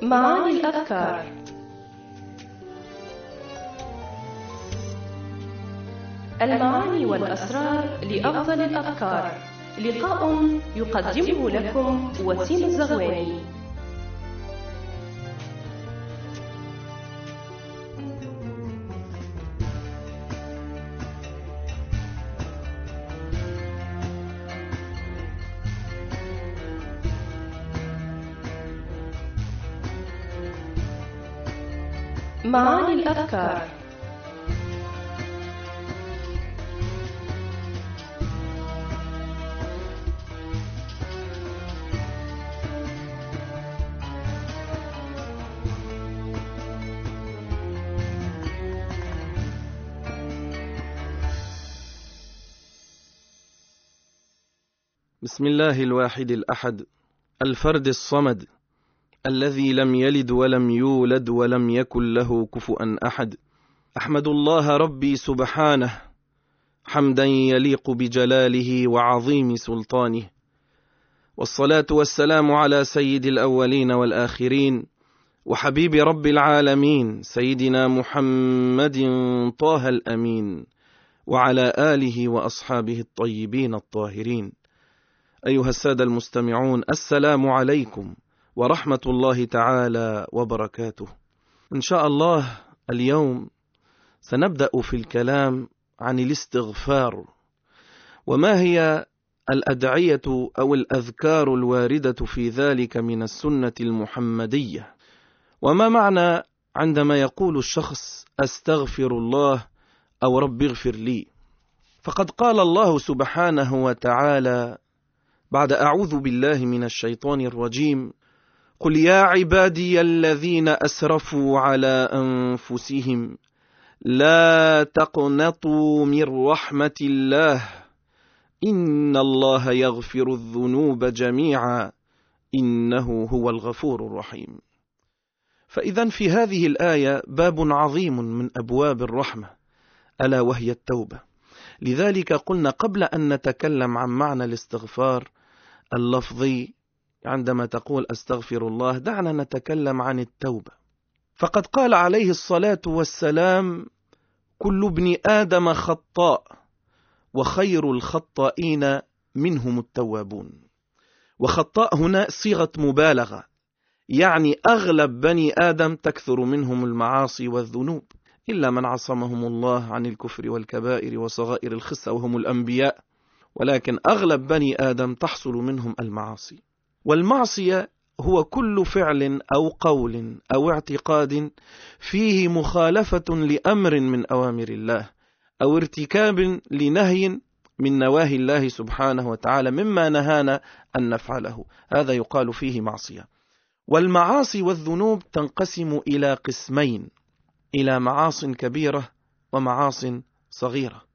معاني الأذكار. المعاني والأسرار لأفضل الأذكار، لقاء يقدمه لكم وسيم الزغواني. معاني الأذكار. بسم الله الواحد الأحد الفرد الصمد الذي لم يلد ولم يولد ولم يكن له كفؤا أحد. أحمد الله ربي سبحانه حمدا يليق بجلاله وعظيم سلطانه، والصلاة والسلام على سيد الأولين والآخرين وحبيب رب العالمين سيدنا محمد طه الأمين، وعلى آله وأصحابه الطيبين الطاهرين. أيها السادة المستمعون، السلام عليكم ورحمة الله تعالى وبركاته. إن شاء الله اليوم سنبدأ في الكلام عن الاستغفار، وما هي الأدعية أو الأذكار الواردة في ذلك من السنة المحمدية، وما معنى عندما يقول الشخص أستغفر الله أو رب اغفر لي. فقد قال الله سبحانه وتعالى بعد أعوذ بالله من الشيطان الرجيم: قل يا عبادي الذين أسرفوا على أنفسهم لا تقنطوا من رحمة الله إن الله يغفر الذنوب جميعا إنه هو الغفور الرحيم. فإذا في هذه الآية باب عظيم من أبواب الرحمة، ألا وهي التوبة. لذلك قلنا قبل أن نتكلم عن معنى الاستغفار اللفظي عندما تقول أستغفر الله، دعنا نتكلم عن التوبة. فقد قال عليه الصلاة والسلام: كل ابن آدم خطاء وخير الخطائين منهم التوابون. وخطاء هنا صيغة مبالغة، يعني أغلب بني آدم تكثر منهم المعاصي والذنوب، إلا من عصمهم الله عن الكفر والكبائر وصغائر الخسة وهم الأنبياء، ولكن أغلب بني آدم تحصل منهم المعاصي. والمعصية هو كل فعل أو قول أو اعتقاد فيه مخالفة لأمر من أوامر الله أو ارتكاب لنهي من نواهي الله سبحانه وتعالى مما نهانا أن نفعله، هذا يقال فيه معصية. والمعاصي والذنوب تنقسم إلى قسمين، إلى معاص كبيرة ومعاص صغيرة.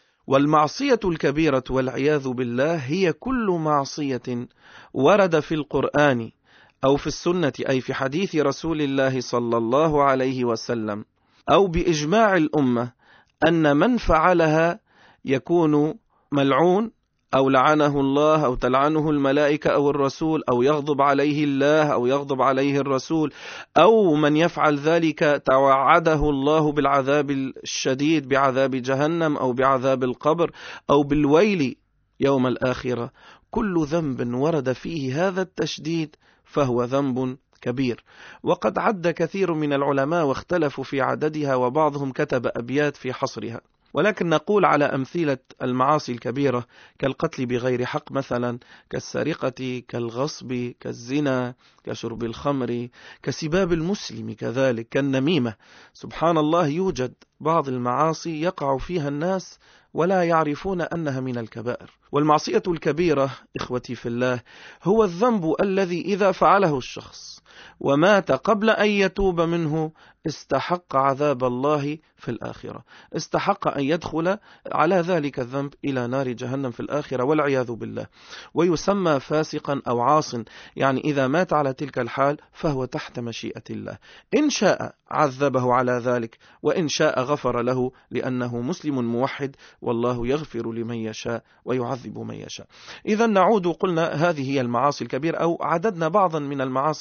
والمعصية الكبيرة والعياذ بالله هي كل معصية ورد في القرآن أو في السنة، أي في حديث رسول الله صلى الله عليه وسلم، أو بإجماع الأمة أن من فعلها يكون ملعون أو لعنه الله أو تلعنه الملائكة أو الرسول، أو يغضب عليه الله أو يغضب عليه الرسول، أو من يفعل ذلك توعده الله بالعذاب الشديد بعذاب جهنم أو بعذاب القبر أو بالويل يوم الآخرة. كل ذنب ورد فيه هذا التشديد فهو ذنب كبير. وقد عد كثير من العلماء واختلفوا في عددها، وبعضهم كتب أبيات في حصرها، ولكن نقول على أمثلة المعاصي الكبيرة كالقتل بغير حق مثلا، كالسرقة، كالغصب، كالزنا، كشرب الخمر، كسباب المسلم، كذلك كالنميمة. سبحان الله، يوجد بعض المعاصي يقع فيها الناس ولا يعرفون أنها من الكبائر. والمعصية الكبيرة إخوتي في الله هو الذنب الذي إذا فعله الشخص ومات قبل أن يتوب منه استحق عذاب الله في الآخرة، استحق أن يدخل على ذلك الذنب إلى نار جهنم في الآخرة والعياذ بالله، ويسمى فاسقا أو عاص. يعني إذا مات على تلك الحال فهو تحت مشيئة الله، إن شاء عذبه على ذلك وإن شاء غفر له، لأنه مسلم موحد، والله يغفر لمن يشاء ويعذب من يشاء. إذا نعود، قلنا هذه هي المعاصي الكبيرة، أو عددنا بعضا من المعاصي الكبيرة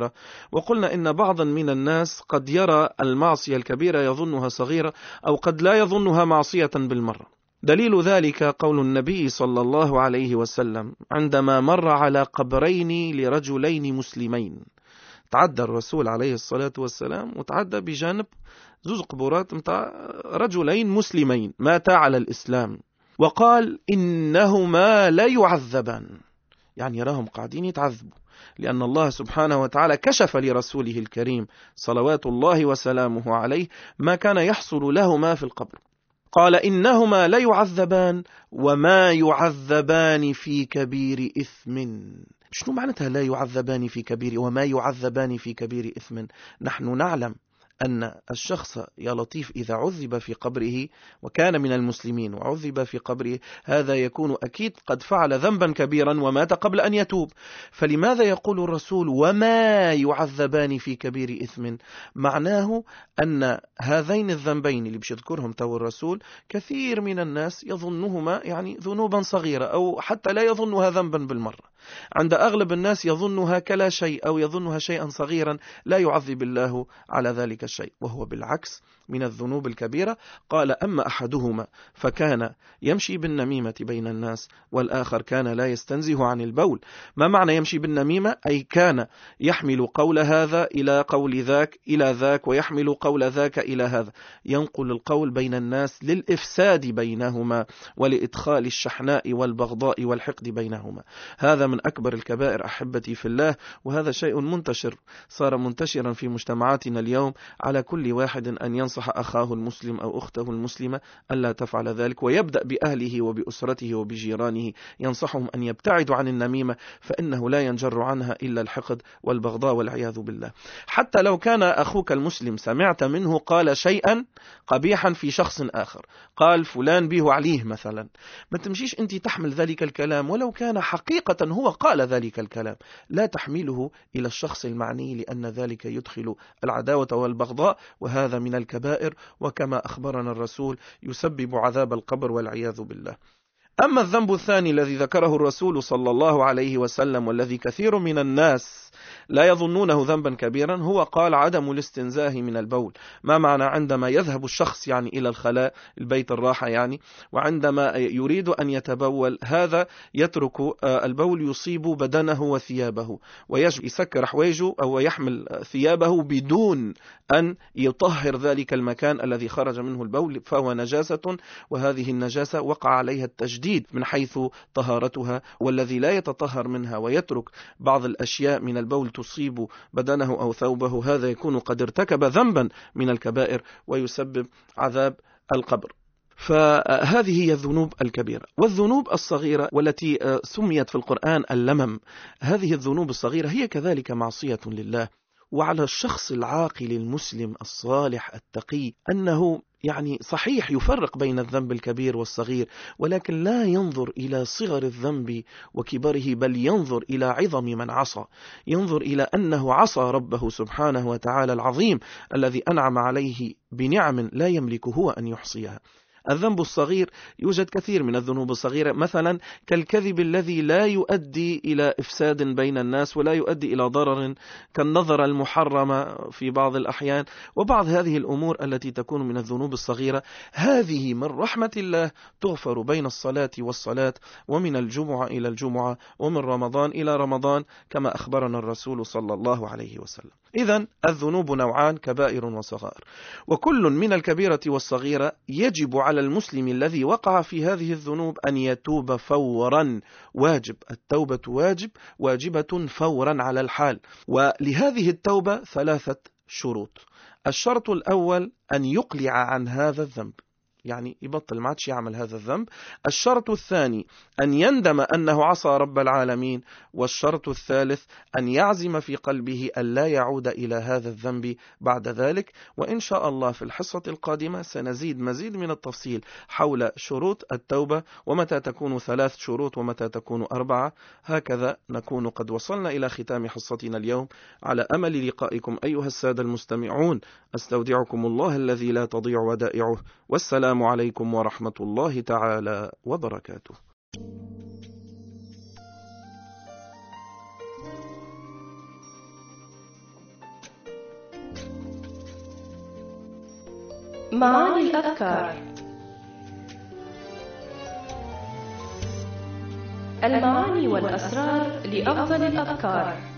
الصغيرة. وقلنا إن بعضا من الناس قد يرى المعصية الكبيرة يظنها صغيرة، أو قد لا يظنها معصية بالمرة. دليل ذلك قول النبي صلى الله عليه وسلم عندما مر على قبرين لرجلين مسلمين. تعدى الرسول عليه الصلاة والسلام وتعدى بجانب زوج قبورات متاع رجلين مسلمين ماتا على الإسلام، وقال إنهما لا يعذبان، يعني يراهم قاعدين يتعذبوا، لأن الله سبحانه وتعالى كشف لرسوله الكريم صلوات الله وسلامه عليه ما كان يحصل لهما في القبر. قال إنهما لا يعذبان وما يعذبان في كبير إثم. شنو معناتها لا يعذبان في كبير وما يعذبان في كبير إثم؟ نحن نعلم أن الشخص يا لطيف إذا عذب في قبره وكان من المسلمين وعذب في قبره، هذا يكون أكيد قد فعل ذنبا كبيرا ومات قبل أن يتوب. فلماذا يقول الرسول وما يعذبان في كبير إثم؟ معناه أن هذين الذنبين اللي بيذكرهم تو الرسول كثير من الناس يظنهما يعني ذنوبا صغيرة، أو حتى لا يظنها ذنبا بالمرة. عند أغلب الناس يظنها كلا شيء، أو يظنها شيئا صغيرا لا يعذب الله على ذلك الشيء، وهو بالعكس من الذنوب الكبيرة. قال أما أحدهما فكان يمشي بالنميمة بين الناس، والآخر كان لا يستنزه عن البول. ما معنى يمشي بالنميمة؟ أي كان يحمل قول هذا إلى قول ذاك إلى ذاك، ويحمل قول ذاك إلى هذا، ينقل القول بين الناس للإفساد بينهما ولإدخال الشحناء والبغضاء والحقد بينهما. هذا من أكبر الكبائر أحبتي في الله، وهذا شيء منتشر، صار منتشرا في مجتمعاتنا اليوم، على كل واحد أن ينصح أخاه المسلم أو أخته المسلمة ألا تفعل ذلك، ويبدأ بأهله وبأسرته وبجيرانه، ينصحهم أن يبتعدوا عن النميمة، فإنه لا ينجر عنها إلا الحقد والبغضاء والعياذ بالله. حتى لو كان أخوك المسلم سمعت منه قال شيئا قبيحا في شخص آخر، قال فلان به عليه مثلا، ما تمشيش أنت تحمل ذلك الكلام ولو كان حقيقة هو قال ذلك الكلام، لا تحمله إلى الشخص المعني، لأن ذلك يدخل العداوة والبغضاء، وهذا من الكبائر، وكما أخبرنا الرسول يسبب عذاب القبر والعياذ بالله. أما الذنب الثاني الذي ذكره الرسول صلى الله عليه وسلم، والذي كثير من الناس لا يظنونه ذنبا كبيرا، هو قال عدم الاستنزاه من البول. ما معنى عندما يذهب الشخص يعني إلى الخلاء، البيت الراحة يعني، وعندما يريد أن يتبول هذا يترك البول يصيب بدنه وثيابه، ويسكر حواجه أو يحمل ثيابه بدون أن يطهر ذلك المكان الذي خرج منه البول، فهو نجاسة، وهذه النجاسة وقع عليها التجديد من حيث طهارتها. والذي لا يتطهر منها ويترك بعض الأشياء من البول تصيب بدنه أو ثوبه، هذا يكون قد ارتكب ذنبا من الكبائر ويسبب عذاب القبر. فهذه هي الذنوب الكبيرة. والذنوب الصغيرة والتي سميت في القرآن اللمم، هذه الذنوب الصغيرة هي كذلك معصية لله. وعلى الشخص العاقل المسلم الصالح التقي أنه يعني صحيح يفرق بين الذنب الكبير والصغير، ولكن لا ينظر إلى صغر الذنب وكبره، بل ينظر إلى عظم من عصى، ينظر إلى أنه عصى ربه سبحانه وتعالى العظيم الذي أنعم عليه بنعم لا يملك هو أن يحصيها. الذنب الصغير يوجد كثير من الذنوب الصغيرة، مثلا كالكذب الذي لا يؤدي إلى إفساد بين الناس ولا يؤدي إلى ضرر، كالنظر المحرمة في بعض الأحيان، وبعض هذه الأمور التي تكون من الذنوب الصغيرة. هذه من رحمة الله تغفر بين الصلاة والصلاة، ومن الجمعة إلى الجمعة، ومن رمضان إلى رمضان، كما أخبرنا الرسول صلى الله عليه وسلم. إذن الذنوب نوعان، كبائر وصغائر، وكل من الكبيرة والصغيرة يجب على المسلم الذي وقع في هذه الذنوب أن يتوب فورا. واجب التوبة، واجبة فورا على الحال. ولهذه التوبة 3 شروط. الشرط الأول أن يقلع عن هذا الذنب، يعني يبطل ما عادش يعمل هذا الذنب. الشرط الثاني أن يندم أنه عصى رب العالمين. والشرط الثالث أن يعزم في قلبه أن لا يعود إلى هذا الذنب بعد ذلك. وإن شاء الله في الحصة القادمة سنزيد مزيد من التفصيل حول شروط التوبة، ومتى تكون 3 شروط ومتى تكون 4. هكذا نكون قد وصلنا إلى ختام حصتنا اليوم، على أمل لقائكم أيها السادة المستمعون. أستودعكم الله الذي لا تضيع ودائعه، والسلام عليكم ورحمة الله تعالى وبركاته. معاني الأذكار. المعاني والأسرار لأفضل الأذكار.